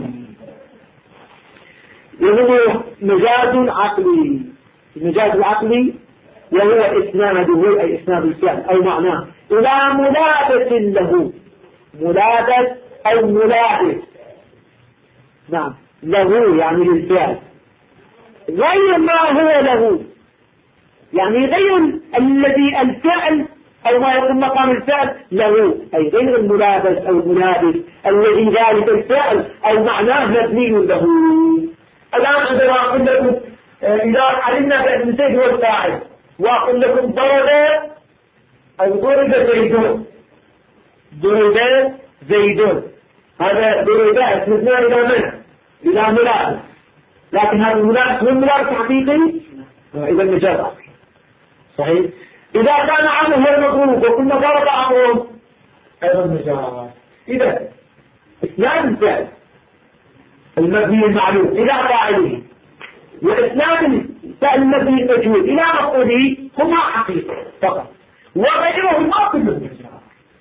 وهو مجاز عقلي. المجاز العقلي وهو إسناده أي إسناد الفعل أو معناه إلى ملابس له، ملابس أو ملابس، نعم له يعني للفعل، غير ما هو له، يعني غير الذي الفعل أو ما يقوم مقام الفعل له، أي غير الملابس أو الملابس الذي ذلك الفعل أو معناه مبني له. الآن عندما أقول لكم إذا علمنا بأن زيد هو الفاعل وأقول لكم ضرب أو ضرب زيدون، ضرب زيدون، هذا ضرب اسمنا إلى من؟ إلى ملابس، لكن هذا الملابس هو الملابس حقيقي، إذا المجاز صحيح. إذا كان عنه هو المضروب وكنا ضرب عنهم أيضا مجاز. إذا إسناد الفعل المبني المعلوم إلى فاعله وإسناد الفعل المبني المجهول إلى مفعوله هما حقيقة فقط، وغيرهما كلهم مجاز،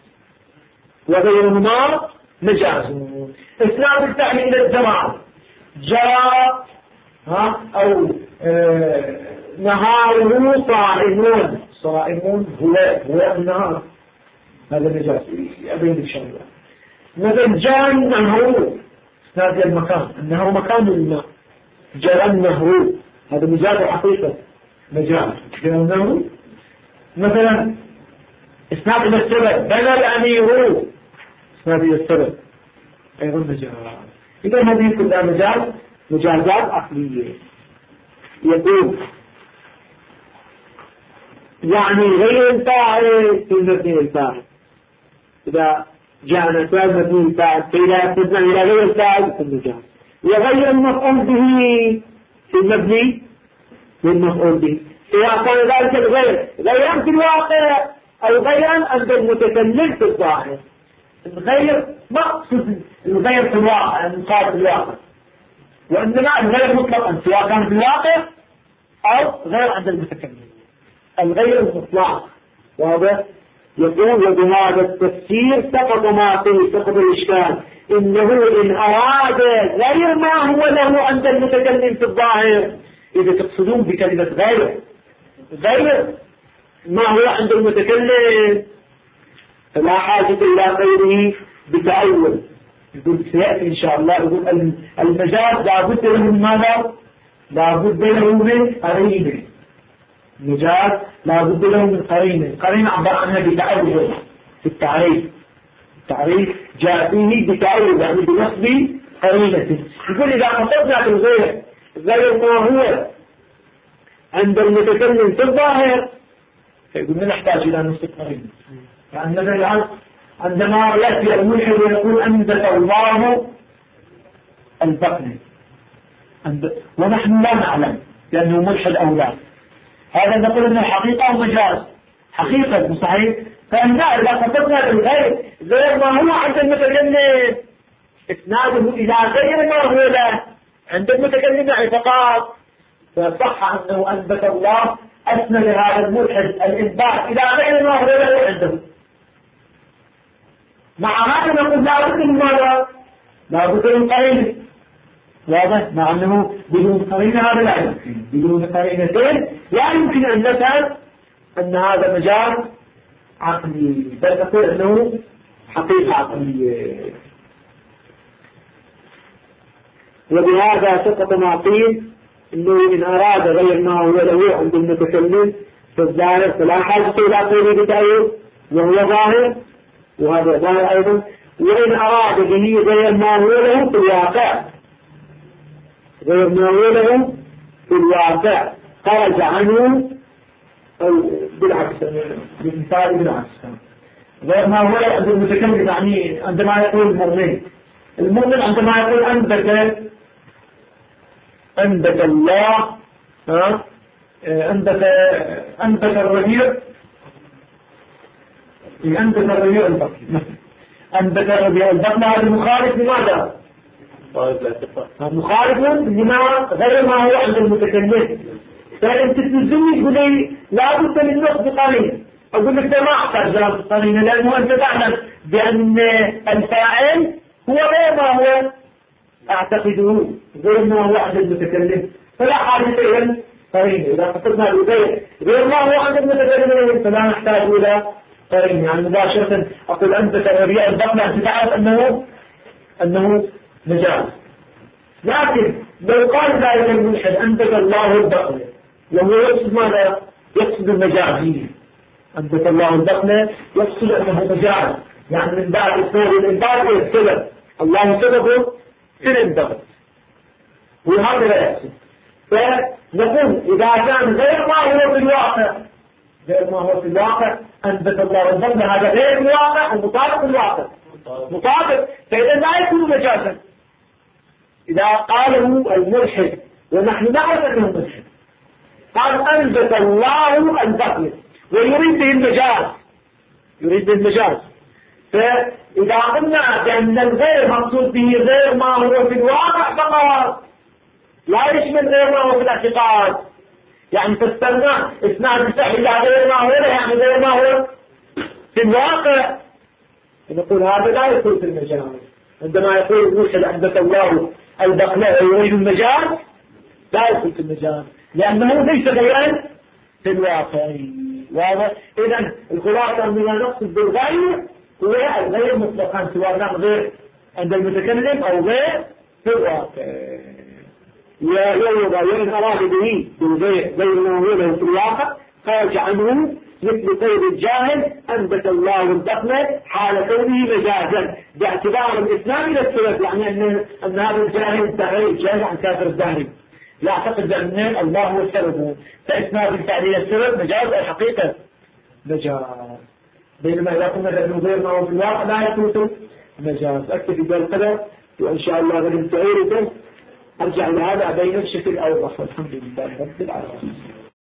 وغيرهما مجاز. إسناد الفعل إلى الزمان جاء أو نهاره صائمون، صائمون هو النهار، هذا مجاز أبين إن شاء الله. مثلا جاء النهر هذا المكان، النهر مكان الماء، جرى النهر هذا مجاز حقيقة، مجاز جرى النهر. مثلا إسناد إلى السبب بنى الأمير، إسناد إلى السبب أيضا مجاز. إذا هذه كلها مجازات عقلية. يقول يعني غير الفاعل في مبني الفاعل، إذا جاءنا فعل مبني الفاعل فإذا أخذنا إلى غير الفاعل في المجاز، وغير المفعول به في المبني والمفعول به، سواء كان ذلك الغير غيرا في الواقع أو غيرا عند المتكلم في الظاهر. الغير مقصد الغير في الواقع، المقابل في الواقع، وإنما الغير مطلقا سواء كان في الواقع أو غير عند المتكلم، الغير المطلق. واضح؟ يقول وبهذا التفسير سقط ما فيه، سقط الإشكال، إنه إن أراد غير ما هو له عند المتكلم في الظاهر، إذا تقصدون بكلمة غير ما هو عند المتكلم فلا حاجة إلى غيره بتأول. يقول سيأتي إن شاء الله، يقول المجاز لابد له من ماذا؟ لابد له من قرينة. المجاز لابد له من قرينة، قرينة عبر عنها بتأول في التعريف، التعريف جاء فيه بتأول يعني بنصب قرينة. يقول إذا قصدنا في الغير غير ما هو عند المتكلم في الظاهر فيقول من نحتاج إلى نصب قرينة. يعني مثلا عندما يأتي الملحد ويقول أنبت الله البقر ونحن لا نعلم لأنه ملحد أو لا، هذا نقول أنه حقيقة أو مجاز، حقيقة صحيح. فإننا إذا قصدنا بالغير غير ما هو عند المتكلم إسناده إلى غير ما هو له عند المتكلم يعني فقط، فصح أنه أنبت الله أسند هذا الملحد الإنبات إلى غير ما هو له عنده. مع هذا نقول لا بد من ماذا؟ لا بد من قرينة. واضح؟ مع أنه بدون قرينة هذا لا يمكن، بدون قرينتين لا يمكن أن نفهم أن هذا مجال عقلي، بل نقول أنه حقيقة عقلية. وبهذا سقط ما قيل انه ان اراد غير ما هو له عند المتكلم في الظاهر فلا حاجة الى قوله بتأويل وهو ظاهر، وهذا ظاهر ايضا. وان اراد به غير ما هو له في الواقع، غير ما هو له في الواقع خرج عنه، او بالعكس بالمثال بالعكس غير ما هو عند المتكلم. يعني عندما يقول المؤمن عندما يقول أنبت الله أنبت الربيع البطن، هذا مخالف لماذا؟ مخالف لما غير ما هو عند المتكلم. فأنت تلزمني تقول لي لا بد من نقص قليل، أقول لك ده ما أحتاج نقص قليل، لأنه أنت تعلم بأن الفاعل هو غير ما هو أعتقده، غير ما هو عند المتكلم، فلا حاجة إلى قرينة. إذا قصدنا غير ما هو عند المتكلم فلا نحتاج إلى قرينة. يعني مباشرة أقول أنت الربيع البطن، أنت تعرف أنه مجاز. لكن لو قال ذلك الملحد أنبت الله البطن، وهو يقصد ماذا؟ يقصد المجازي. أنبت الله البطن يقصد أنه مجاز، يعني من بعد إسناد الإنبات والسبب، الله سببه في الإنبات، وهذا لا يقصد. فنقول إذا كان غير ما هو في الواقع، غير ما هو في الواقع أنبت الله البطن، هذا غير الواقع ومطابق الواقع، مطابق، فإذا لا يكون مجازا. إذا قاله الملحد ونحن نعرف أنه ملحد، قال أنبت الله البطن ويريد به المجاز، يريد به المجاز. فإذا قلنا بأن الغير مقصود به غير ما هو في الواقع فقط، لا يشمل غير ما هو في الاعتقاد، يعني فاسترنا إسناد الصحيح إلى غير ما هو، يعني غير ما هو في الواقع، نقول هذا لا يكون في المجاز. عندما يقول الملحد أنبت الله البطن ويريد المجاز لا يكون في المجاز، لأنه ليس غيرا في الواقع. واضح؟ إذن الخلاصة من نقصد بالغير هو الغير مطلقا، سواء كان غير عند المتكلم أو غير في الواقع. وإن أراد به غير ما هو له في الواقع خرج عنه، مثل قول الجاهل أنبت الله البطن حال كونه مجازا باعتبار الإسلام إلى السبب، يعني أن هذا الجاهل الدهري، الجاهل عن كافر الدهري يعتقد بأن الله هو السبب، فإسناد الفعل إلى السبب مجاز الحقيقة مجاز، بينما إذا قلنا بأنه غير ما هو في الواقع لا يكون مجاز. أكتفي بالقدر، وإن شاء الله غدا تعيرته أرجع لهذا أبين الشكل أوضح. والحمد لله رب العالمين.